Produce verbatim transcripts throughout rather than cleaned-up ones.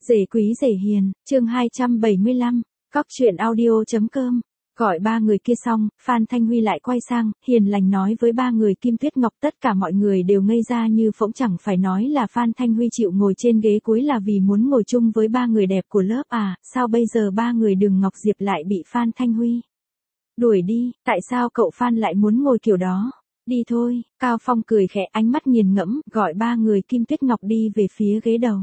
Rể quý rể hiền, chương hai trăm bảy mươi lăm, cóc truyện audio.com. Gọi ba người kia xong, Phan Thanh Huy lại quay sang, hiền lành nói với ba người Kim Tuyết Ngọc. Tất cả mọi người đều ngây ra như phỗng, chẳng phải nói là Phan Thanh Huy chịu ngồi trên ghế cuối là vì muốn ngồi chung với ba người đẹp của lớp à, sao bây giờ ba người Đường Ngọc Diệp lại bị Phan Thanh Huy đuổi đi, tại sao cậu Phan lại muốn ngồi kiểu đó? Đi thôi, Cao Phong cười khẽ, ánh mắt nghiền ngẫm, gọi ba người Kim Tuyết Ngọc đi về phía ghế đầu.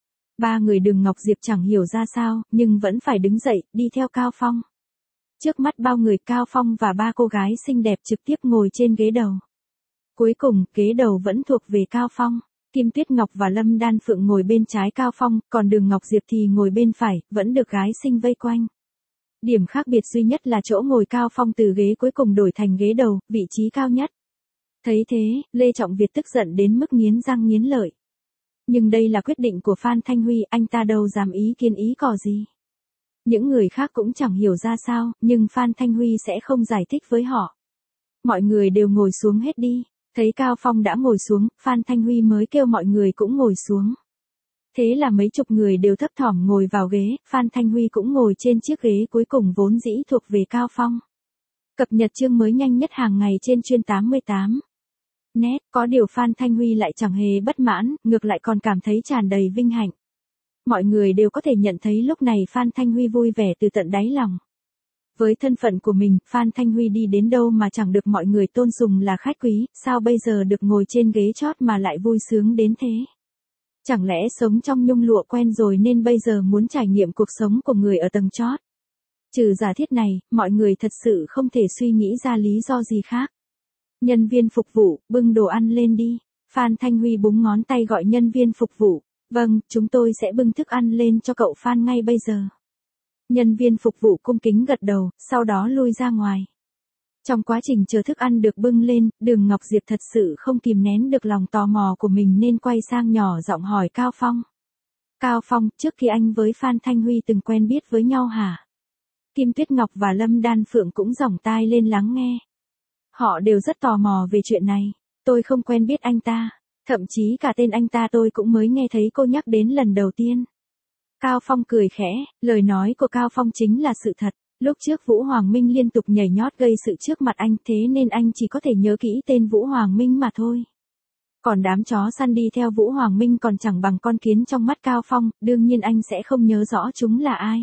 Ba người Đường Ngọc Diệp chẳng hiểu ra sao, nhưng vẫn phải đứng dậy, đi theo Cao Phong. Trước mắt bao người, Cao Phong và ba cô gái xinh đẹp trực tiếp ngồi trên ghế đầu. Cuối cùng, ghế đầu vẫn thuộc về Cao Phong. Kim Tuyết Ngọc và Lâm Đan Phượng ngồi bên trái Cao Phong, còn Đường Ngọc Diệp thì ngồi bên phải, vẫn được gái xinh vây quanh. Điểm khác biệt duy nhất là chỗ ngồi Cao Phong từ ghế cuối cùng đổi thành ghế đầu, vị trí cao nhất. Thấy thế, Lê Trọng Việt tức giận đến mức nghiến răng nghiến lợi. Nhưng đây là quyết định của Phan Thanh Huy, anh ta đâu dám ý kiến ý cò gì. Những người khác cũng chẳng hiểu ra sao, nhưng Phan Thanh Huy sẽ không giải thích với họ. Mọi người đều ngồi xuống hết đi. Thấy Cao Phong đã ngồi xuống, Phan Thanh Huy mới kêu mọi người cũng ngồi xuống. Thế là mấy chục người đều thấp thỏm ngồi vào ghế, Phan Thanh Huy cũng ngồi trên chiếc ghế cuối cùng vốn dĩ thuộc về Cao Phong. Cập nhật chương mới nhanh nhất hàng ngày trên chuyên tám mươi tám. Nét, có điều Phan Thanh Huy lại chẳng hề bất mãn, ngược lại còn cảm thấy tràn đầy vinh hạnh. Mọi người đều có thể nhận thấy lúc này Phan Thanh Huy vui vẻ từ tận đáy lòng. Với thân phận của mình, Phan Thanh Huy đi đến đâu mà chẳng được mọi người tôn sùng là khách quý, sao bây giờ được ngồi trên ghế chót mà lại vui sướng đến thế? Chẳng lẽ sống trong nhung lụa quen rồi nên bây giờ muốn trải nghiệm cuộc sống của người ở tầng chót? Trừ giả thiết này, mọi người thật sự không thể suy nghĩ ra lý do gì khác. Nhân viên phục vụ, bưng đồ ăn lên đi. Phan Thanh Huy búng ngón tay gọi nhân viên phục vụ. Vâng, chúng tôi sẽ bưng thức ăn lên cho cậu Phan ngay bây giờ. Nhân viên phục vụ cung kính gật đầu, sau đó lui ra ngoài. Trong quá trình chờ thức ăn được bưng lên, Đường Ngọc Diệp thật sự không kìm nén được lòng tò mò của mình nên quay sang nhỏ giọng hỏi Cao Phong. Cao Phong, trước khi anh với Phan Thanh Huy từng quen biết với nhau hả? Kim Tuyết Ngọc và Lâm Đan Phượng cũng giỏng tai lên lắng nghe. Họ đều rất tò mò về chuyện này. Tôi không quen biết anh ta. Thậm chí cả tên anh ta tôi cũng mới nghe thấy cô nhắc đến lần đầu tiên. Cao Phong cười khẽ, lời nói của Cao Phong chính là sự thật. Lúc trước Vũ Hoàng Minh liên tục nhảy nhót gây sự trước mặt anh, thế nên anh chỉ có thể nhớ kỹ tên Vũ Hoàng Minh mà thôi. Còn đám chó săn đi theo Vũ Hoàng Minh còn chẳng bằng con kiến trong mắt Cao Phong, đương nhiên anh sẽ không nhớ rõ chúng là ai.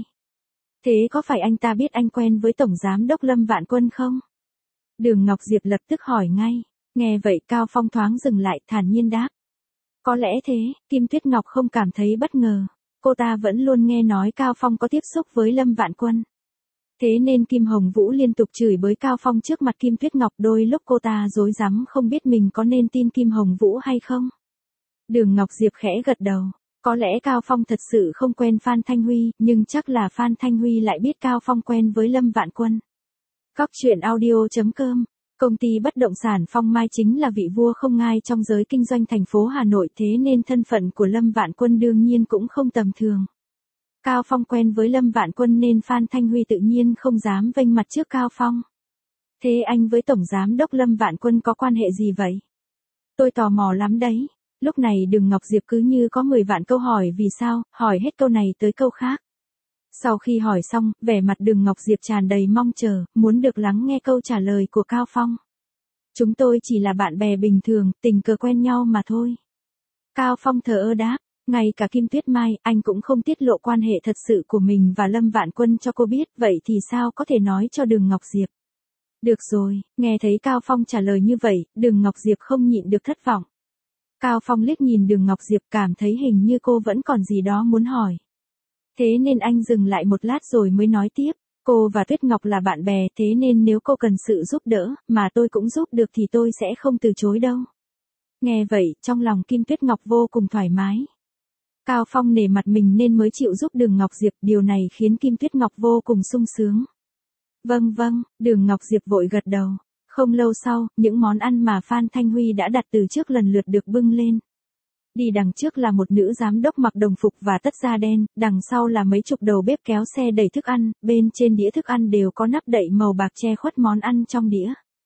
Thế có phải anh ta biết anh quen với Tổng Giám đốc Lâm Vạn Quân không? Đường Ngọc Diệp lập tức hỏi ngay. Nghe vậy Cao Phong thoáng dừng lại, thản nhiên đáp. Có lẽ thế, Kim Tuyết Ngọc không cảm thấy bất ngờ. Cô ta vẫn luôn nghe nói Cao Phong có tiếp xúc với Lâm Vạn Quân. Thế nên Kim Hồng Vũ liên tục chửi bới Cao Phong trước mặt Kim Tuyết Ngọc, đôi lúc cô ta rối rắm không biết mình có nên tin Kim Hồng Vũ hay không. Đường Ngọc Diệp khẽ gật đầu. Có lẽ Cao Phong thật sự không quen Phan Thanh Huy, nhưng chắc là Phan Thanh Huy lại biết Cao Phong quen với Lâm Vạn Quân. Cóc truyện audio.com. Công ty bất động sản Phong Mai chính là vị vua không ngai trong giới kinh doanh thành phố Hà Nội, thế nên thân phận của Lâm Vạn Quân đương nhiên cũng không tầm thường. Cao Phong quen với Lâm Vạn Quân nên Phan Thanh Huy tự nhiên không dám vênh mặt trước Cao Phong. Thế anh với Tổng Giám đốc Lâm Vạn Quân có quan hệ gì vậy? Tôi tò mò lắm đấy. Lúc này Đường Ngọc Diệp cứ như có mười vạn câu hỏi vì sao, hỏi hết câu này tới câu khác. Sau khi hỏi xong, vẻ mặt Đường Ngọc Diệp tràn đầy mong chờ, muốn được lắng nghe câu trả lời của Cao Phong. Chúng tôi chỉ là bạn bè bình thường, tình cờ quen nhau mà thôi. Cao Phong thờ ơ đáp, ngay cả Kim Tuyết Mai, anh cũng không tiết lộ quan hệ thật sự của mình và Lâm Vạn Quân cho cô biết, vậy thì sao có thể nói cho Đường Ngọc Diệp? Được rồi, nghe thấy Cao Phong trả lời như vậy, Đường Ngọc Diệp không nhịn được thất vọng. Cao Phong liếc nhìn Đường Ngọc Diệp, cảm thấy hình như cô vẫn còn gì đó muốn hỏi. Thế nên anh dừng lại một lát rồi mới nói tiếp, cô và Tuyết Ngọc là bạn bè, thế nên nếu cô cần sự giúp đỡ, mà tôi cũng giúp được thì tôi sẽ không từ chối đâu. Nghe vậy, trong lòng Kim Tuyết Ngọc vô cùng thoải mái. Cao Phong nể mặt mình nên mới chịu giúp Đường Ngọc Diệp, điều này khiến Kim Tuyết Ngọc vô cùng sung sướng. Vâng vâng, Đường Ngọc Diệp vội gật đầu. Không lâu sau, những món ăn mà Phan Thanh Huy đã đặt từ trước lần lượt được bưng lên. Đi đằng trước là một nữ giám đốc mặc đồng phục và tất da đen, đằng sau là mấy chục đầu bếp kéo xe đẩy thức ăn, bên trên đĩa thức ăn đều có nắp đậy màu bạc che khuất món ăn trong đĩa.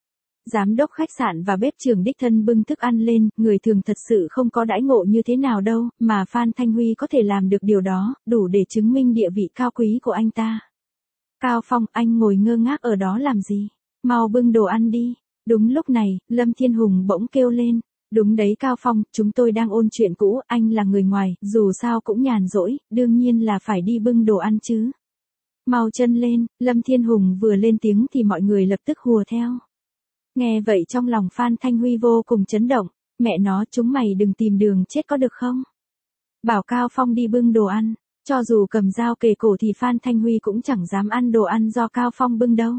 Giám đốc khách sạn và bếp trưởng đích thân bưng thức ăn lên, người thường thật sự không có đãi ngộ như thế nào đâu, mà Phan Thanh Huy có thể làm được điều đó, đủ để chứng minh địa vị cao quý của anh ta. Cao Phong, anh ngồi ngơ ngác ở đó làm gì? Mau bưng đồ ăn đi. Đúng lúc này, Lâm Thiên Hùng bỗng kêu lên. Đúng đấy Cao Phong, chúng tôi đang ôn chuyện cũ, anh là người ngoài, dù sao cũng nhàn rỗi, đương nhiên là phải đi bưng đồ ăn chứ. Mau chân lên, Lâm Thiên Hùng vừa lên tiếng thì mọi người lập tức hùa theo. Nghe vậy trong lòng Phan Thanh Huy vô cùng chấn động, mẹ nó chúng mày đừng tìm đường chết có được không? Bảo Cao Phong đi bưng đồ ăn, cho dù cầm dao kề cổ thì Phan Thanh Huy cũng chẳng dám ăn đồ ăn do Cao Phong bưng đâu.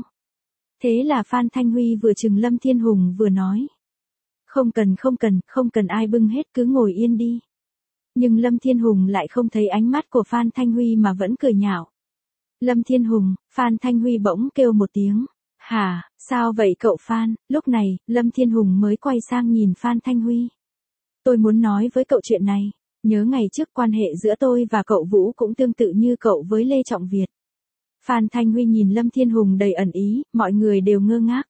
Thế là Phan Thanh Huy vừa chừng Lâm Thiên Hùng vừa nói. Không cần không cần, không cần ai bưng hết cứ ngồi yên đi. Nhưng Lâm Thiên Hùng lại không thấy ánh mắt của Phan Thanh Huy mà vẫn cười nhạo. Lâm Thiên Hùng, Phan Thanh Huy bỗng kêu một tiếng. Hả, sao vậy cậu Phan? Lúc này, Lâm Thiên Hùng mới quay sang nhìn Phan Thanh Huy. Tôi muốn nói với cậu chuyện này. Nhớ ngày trước quan hệ giữa tôi và cậu Vũ cũng tương tự như cậu với Lê Trọng Việt. Phan Thanh Huy nhìn Lâm Thiên Hùng đầy ẩn ý, mọi người đều ngơ ngác.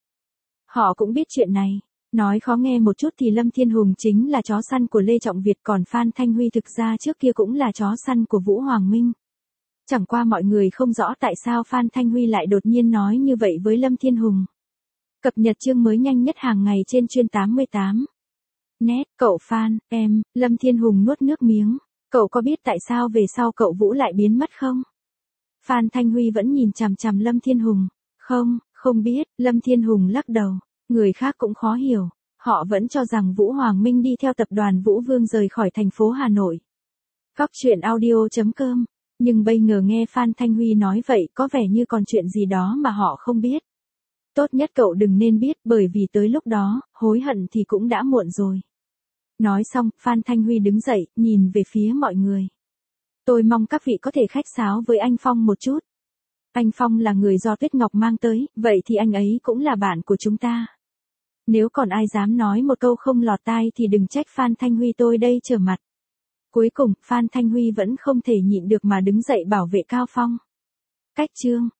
Họ cũng biết chuyện này. Nói khó nghe một chút thì Lâm Thiên Hùng chính là chó săn của Lê Trọng Việt, còn Phan Thanh Huy thực ra trước kia cũng là chó săn của Vũ Hoàng Minh. Chẳng qua mọi người không rõ tại sao Phan Thanh Huy lại đột nhiên nói như vậy với Lâm Thiên Hùng. Cập nhật chương mới nhanh nhất hàng ngày trên chuyên tám mươi tám. Nét, cậu Phan, em, Lâm Thiên Hùng nuốt nước miếng. Cậu có biết tại sao về sau cậu Vũ lại biến mất không? Phan Thanh Huy vẫn nhìn chằm chằm Lâm Thiên Hùng. Không, không biết, Lâm Thiên Hùng lắc đầu. Người khác cũng khó hiểu. Họ vẫn cho rằng Vũ Hoàng Minh đi theo tập đoàn Vũ Vương rời khỏi thành phố Hà Nội. Cóc truyện audio chấm com. Nhưng bây giờ nghe Phan Thanh Huy nói vậy có vẻ như còn chuyện gì đó mà họ không biết. Tốt nhất cậu đừng nên biết bởi vì tới lúc đó, hối hận thì cũng đã muộn rồi. Nói xong, Phan Thanh Huy đứng dậy, nhìn về phía mọi người. Tôi mong các vị có thể khách sáo với anh Phong một chút. Anh Phong là người do Tuyết Ngọc mang tới, vậy thì anh ấy cũng là bạn của chúng ta. Nếu còn ai dám nói một câu không lọt tai thì đừng trách Phan Thanh Huy tôi đây trở mặt. Cuối cùng, Phan Thanh Huy vẫn không thể nhịn được mà đứng dậy bảo vệ Cao Phong. Cách chương